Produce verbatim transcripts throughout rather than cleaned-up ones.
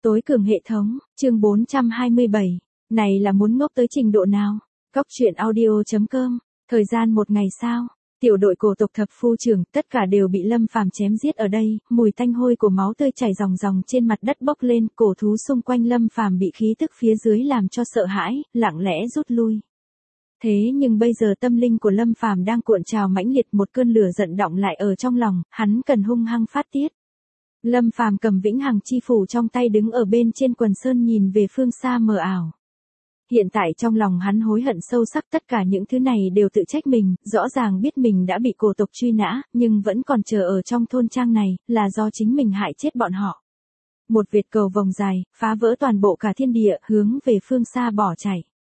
Tối cường hệ thống, chương bốn trăm hai mươi bảy. Này là muốn ngốc tới trình độ nào? Góc truyện audio chấm com. Thời gian một ngày sau, tiểu đội cổ tộc thập phu trưởng tất cả đều bị Lâm Phàm chém giết ở đây, mùi tanh hôi của máu tươi chảy ròng ròng trên mặt đất bốc lên, cổ thú xung quanh Lâm Phàm bị khí tức phía dưới làm cho sợ hãi, lặng lẽ rút lui. Thế nhưng bây giờ tâm linh của Lâm Phàm đang cuộn trào mãnh liệt, một cơn lửa giận đọng lại ở trong lòng, hắn cần hung hăng phát tiết. Lâm Phàm cầm vĩnh hằng chi phủ trong tay đứng ở bên trên quần sơn nhìn về phương xa mờ ảo. Hiện tại trong lòng hắn hối hận sâu sắc, tất cả những thứ này đều tự trách mình, rõ ràng biết mình đã bị cổ tộc truy nã, nhưng vẫn còn chờ ở trong thôn trang này, là do chính mình hại chết bọn họ. Một việt cầu vòng dài, phá vỡ toàn bộ cả thiên địa, hướng về phương xa bỏ chạy.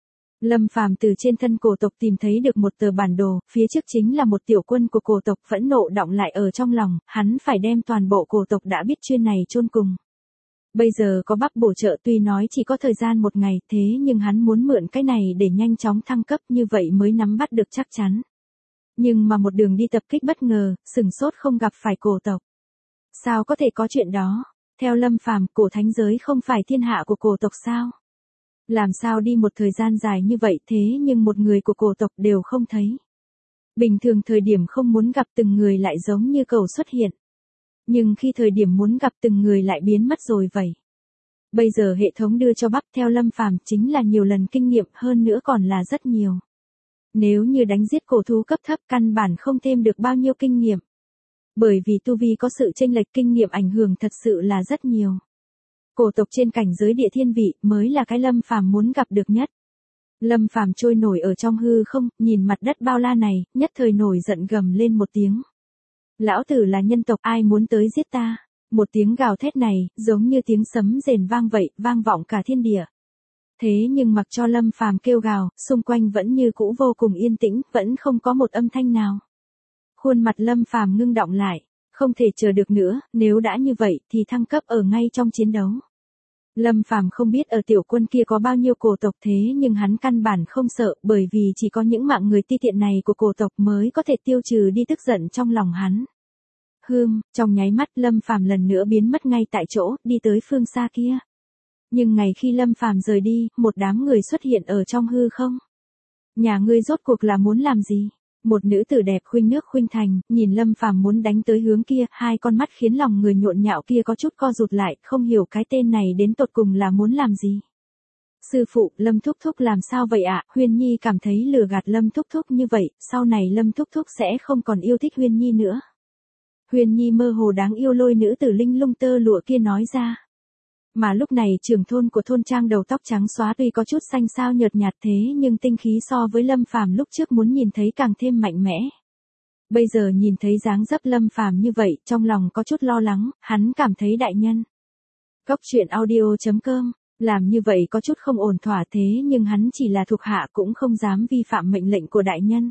Lâm Phàm từ trên thân cổ tộc tìm thấy được một tờ bản đồ, phía trước chính là một tiểu quân của cổ tộc, phẫn nộ đọng lại ở trong lòng, hắn phải đem toàn bộ cổ tộc đã biết chuyên này chôn cùng. Bây giờ có Bắc bổ trợ, tuy nói chỉ có thời gian một ngày, thế nhưng hắn muốn mượn cái này để nhanh chóng thăng cấp, như vậy mới nắm bắt được chắc chắn. Nhưng mà một đường đi tập kích bất ngờ, sừng sốt không gặp phải cổ tộc. Sao có thể có chuyện đó? Theo Lâm Phàm, cổ thánh giới không phải thiên hạ của cổ tộc sao? Làm sao đi một thời gian dài như vậy thế nhưng một người của cổ tộc đều không thấy. Bình thường thời điểm không muốn gặp từng người lại giống như cầu xuất hiện. Nhưng khi thời điểm muốn gặp từng người lại biến mất rồi vậy. Bây giờ hệ thống đưa cho Bắc theo Lâm Phàm chính là nhiều lần kinh nghiệm, hơn nữa còn là rất nhiều. Nếu như đánh giết cổ thú cấp thấp căn bản không thêm được bao nhiêu kinh nghiệm. Bởi vì tu vi có sự chênh lệch, kinh nghiệm ảnh hưởng thật sự là rất nhiều. Cổ tộc trên cảnh giới địa thiên vị mới là cái Lâm Phàm muốn gặp được nhất. Lâm Phàm trôi nổi ở trong hư không, nhìn mặt đất bao la này, nhất thời nổi giận gầm lên một tiếng. Lão tử là nhân tộc, ai muốn tới giết ta? Một tiếng gào thét này, giống như tiếng sấm rền vang vậy, vang vọng cả thiên địa. Thế nhưng mặc cho Lâm Phàm kêu gào, xung quanh vẫn như cũ vô cùng yên tĩnh, vẫn không có một âm thanh nào. Khuôn mặt Lâm Phàm ngưng đọng lại. Không thể chờ được nữa, nếu đã như vậy thì thăng cấp ở ngay trong chiến đấu. Lâm Phàm không biết ở tiểu quân kia có bao nhiêu cổ tộc, thế nhưng hắn căn bản không sợ, bởi vì chỉ có những mạng người ti tiện này của cổ tộc mới có thể tiêu trừ đi tức giận trong lòng hắn. Hương, trong nháy mắt Lâm Phàm lần nữa biến mất ngay tại chỗ, đi tới phương xa kia. Nhưng ngày khi Lâm Phàm rời đi, một đám người xuất hiện ở trong hư không. Nhà ngươi rốt cuộc là muốn làm gì? Một nữ tử đẹp khuynh nước khuynh thành, nhìn Lâm Phàm muốn đánh tới hướng kia, hai con mắt khiến lòng người nhộn nhạo kia có chút co rụt lại, không hiểu cái tên này đến tột cùng là muốn làm gì. Sư phụ, Lâm Thúc Thúc làm sao vậy ạ? À? Huyên Nhi cảm thấy lừa gạt Lâm Thúc Thúc như vậy, sau này Lâm Thúc Thúc sẽ không còn yêu thích Huyên Nhi nữa. Huyên Nhi mơ hồ đáng yêu lôi nữ tử linh lung tơ lụa kia nói ra. Mà lúc này trưởng thôn của thôn trang đầu tóc trắng xóa tuy có chút xanh xao nhợt nhạt thế nhưng tinh khí so với Lâm Phàm lúc trước muốn nhìn thấy càng thêm mạnh mẽ. Bây giờ nhìn thấy dáng dấp Lâm Phàm như vậy, trong lòng có chút lo lắng, hắn cảm thấy đại nhân. Góc truyện audio chấm com, làm như vậy có chút không ổn thỏa thế nhưng hắn chỉ là thuộc hạ cũng không dám vi phạm mệnh lệnh của đại nhân.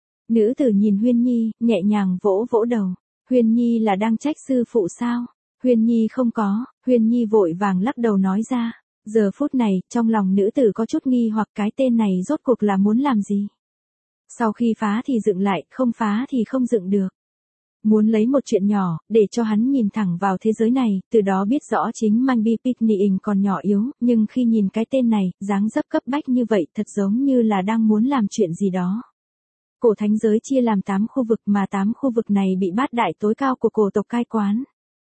Nữ tử nhìn Huyên Nhi, nhẹ nhàng vỗ vỗ đầu. Huyên Nhi là đang trách sư phụ sao? Huyên Nhi không có, Huyên Nhi vội vàng lắc đầu nói ra. Giờ phút này, trong lòng nữ tử có chút nghi hoặc cái tên này rốt cuộc là muốn làm gì. Sau khi phá thì dựng lại, không phá thì không dựng được. Muốn lấy một chuyện nhỏ, để cho hắn nhìn thẳng vào thế giới này, từ đó biết rõ chính Manby Pitneying còn nhỏ yếu, nhưng khi nhìn cái tên này, dáng dấp cấp bách như vậy thật giống như là đang muốn làm chuyện gì đó. Cổ thánh giới chia làm tám khu vực mà tám khu vực này bị bát đại tối cao của cổ tộc cai quản.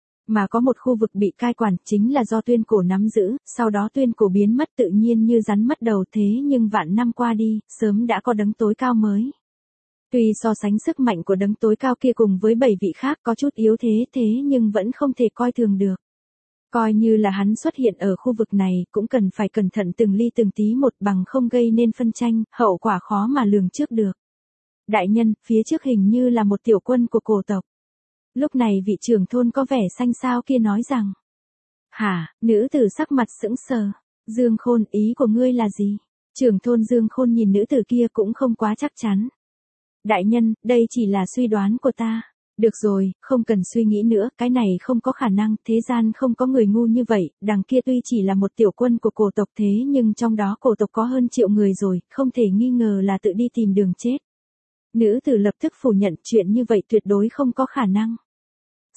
Mà có một khu vực bị cai quản chính là do tuyên cổ nắm giữ, sau đó tuyên cổ biến mất tự nhiên như rắn mất đầu thế nhưng vạn năm qua đi, sớm đã có đấng tối cao mới. Tuy so sánh sức mạnh của đấng tối cao kia cùng với bảy vị khác có chút yếu thế thế nhưng vẫn không thể coi thường được. Coi như là hắn xuất hiện ở khu vực này cũng cần phải cẩn thận từng ly từng tí một bằng không gây nên phân tranh, hậu quả khó mà lường trước được. Đại nhân, phía trước hình như là một tiểu quân của cổ tộc. Lúc này vị trưởng thôn có vẻ xanh xao kia nói rằng. Hả, nữ tử sắc mặt sững sờ. Dương Khôn, ý của ngươi là gì? Trưởng thôn Dương Khôn nhìn nữ tử kia cũng không quá chắc chắn. Đại nhân, đây chỉ là suy đoán của ta. Được rồi, không cần suy nghĩ nữa, cái này không có khả năng, thế gian không có người ngu như vậy, đằng kia tuy chỉ là một tiểu quân của cổ tộc thế nhưng trong đó cổ tộc có hơn triệu người rồi, không thể nghi ngờ là tự đi tìm đường chết. Nữ tử lập tức phủ nhận chuyện như vậy tuyệt đối không có khả năng.